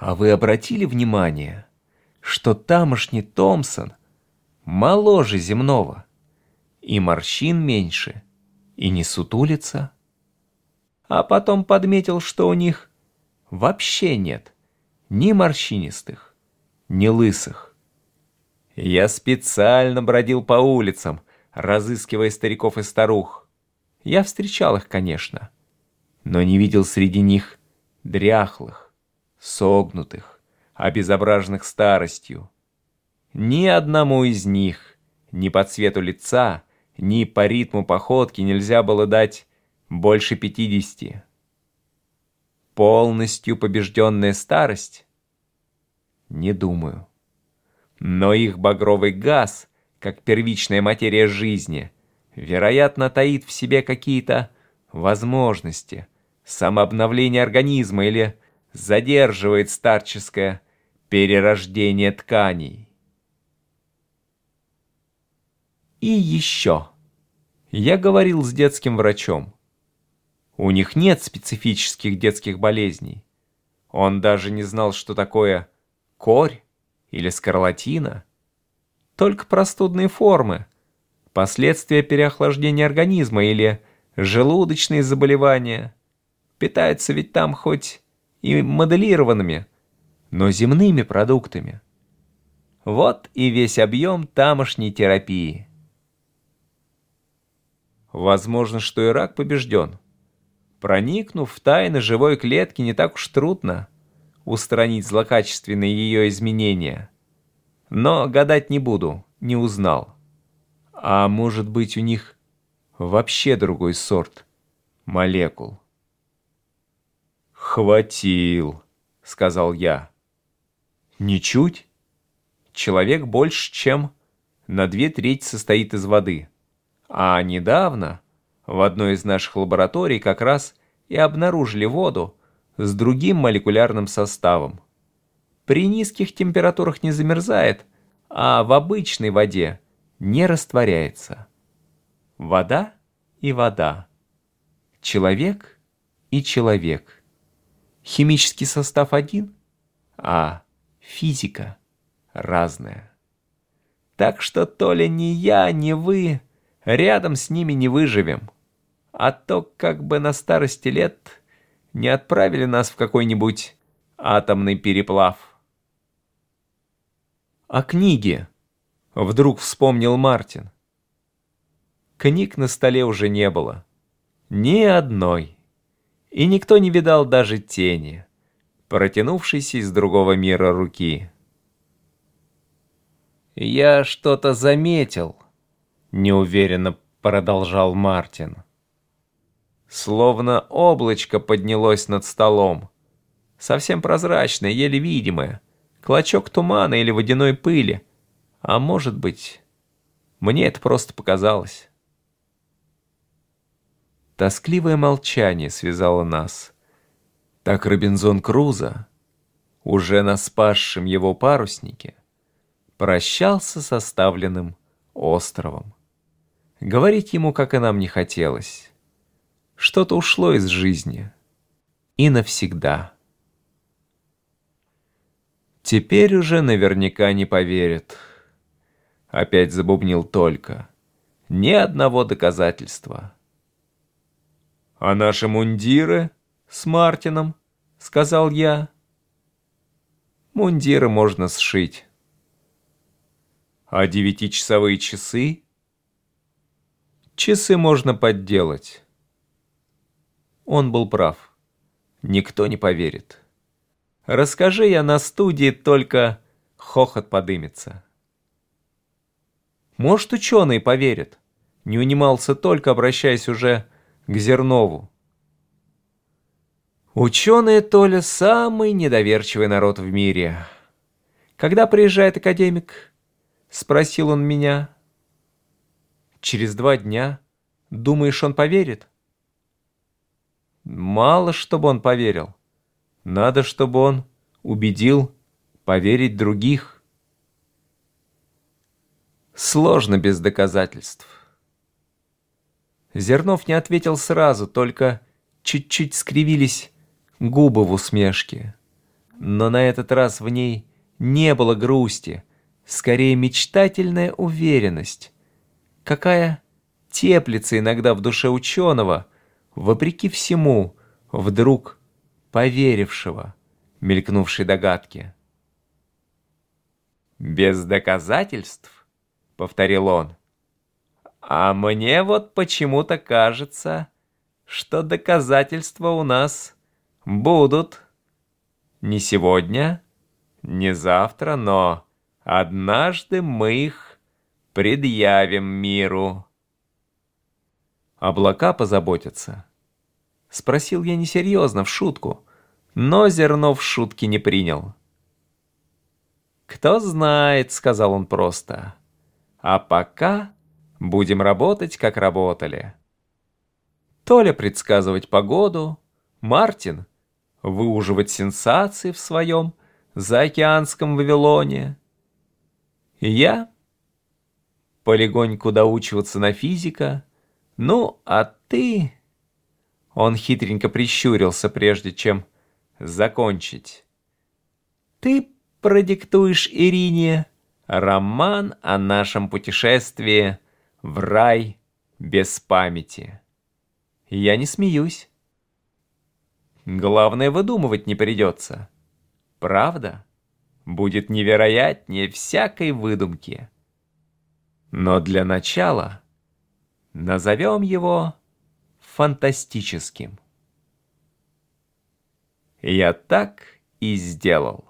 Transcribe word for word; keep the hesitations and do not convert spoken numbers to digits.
А вы обратили внимание, что тамошний Томпсон моложе земного, и морщин меньше, и не сутулится? А потом подметил, что у них вообще нет ни морщинистых, ни лысых. Я специально бродил по улицам, разыскивая стариков и старух. Я встречал их, конечно, но не видел среди них дряхлых, согнутых, обезображенных старостью. Ни одному из них, ни по цвету лица, ни по ритму походки нельзя было дать больше пятидесяти. Полностью побежденная старость? Не думаю. Но их багровый газ, как первичная материя жизни, вероятно, таит в себе какие-то возможности самообновления организма или задерживает старческое перерождение тканей. И еще. Я говорил с детским врачом. У них нет специфических детских болезней. Он даже не знал, что такое корь или скарлатина. Только простудные формы, последствия переохлаждения организма или желудочные заболевания. Питаются ведь там хоть и моделированными, но земными продуктами. Вот и весь объем тамошней терапии. Возможно, что и рак побежден. Проникнув в тайны живой клетки, не так уж трудно устранить злокачественные ее изменения. Но гадать не буду, не узнал. А может быть, у них вообще другой сорт молекул? «Хватил», — сказал я. «Ничуть. Человек больше, чем на две трети состоит из воды. А недавно в одной из наших лабораторий как раз и обнаружили воду с другим молекулярным составом. При низких температурах не замерзает, а в обычной воде не растворяется. Вода и вода. Человек и человек. Химический состав один, а физика разная. Так что то ли ни я, ни вы рядом с ними не выживем. А то как бы на старости лет не отправили нас в какой-нибудь атомный переплав. «А книги?» — вдруг вспомнил Мартин. Книг на столе уже не было. Ни одной. И никто не видал даже тени, протянувшейся из другого мира руки. «Я что-то заметил», — неуверенно продолжал Мартин. Словно облачко поднялось над столом. Совсем прозрачное, еле видимое. Клочок тумана или водяной пыли. А может быть, мне это просто показалось. Тоскливое молчание связало нас. Так Робинзон Крузо, уже на спасшем его паруснике, прощался с оставленным островом. Говорить ему, как и нам, не хотелось. Что-то ушло из жизни. И навсегда. Теперь уже наверняка не поверят. Опять забубнил Толька. Ни одного доказательства. «А наши мундиры с Мартином?» — сказал я. «Мундиры можно сшить». «А девятичасовые часы?» «Часы можно подделать». Он был прав. Никто не поверит. Расскажи я на студии, только хохот подымется. Может, ученые поверят. Не унимался Только, обращаясь уже к Зернову. Ученые, Толя, самый недоверчивый народ в мире. Когда приезжает академик? Спросил он меня. Через два дня. Думаешь, он поверит? Мало, чтобы он поверил. Надо, чтобы он убедил поверить других. Сложно без доказательств. Зернов не ответил сразу, только чуть-чуть скривились губы в усмешке. но на этот раз в ней не было грусти, скорее мечтательная уверенность, какая теплится иногда в душе ученого, вопреки всему, вдруг поверившего мелькнувшей догадке. «Без доказательств?» — повторил он. «А мне вот почему-то кажется, что доказательства у нас будут не сегодня, не завтра, но однажды мы их предъявим миру». «Облака позаботятся?» — спросил я несерьезно, в шутку, но зерно в шутке не принял. «Кто знает», — сказал он просто, — «а пока будем работать, как работали. Толя предсказывать погоду, Мартин выуживать сенсации в своем заокеанском Вавилоне. И я полегоньку доучиваться на физика, ну, а ты...» Он хитренько прищурился, прежде чем закончить. «Ты продиктуешь Ирине роман о нашем путешествии в рай без памяти. Я не смеюсь. Главное, выдумывать не придется. Правда будет невероятнее всякой выдумки. Но для начала назовем его фантастическим». Я так и сделал.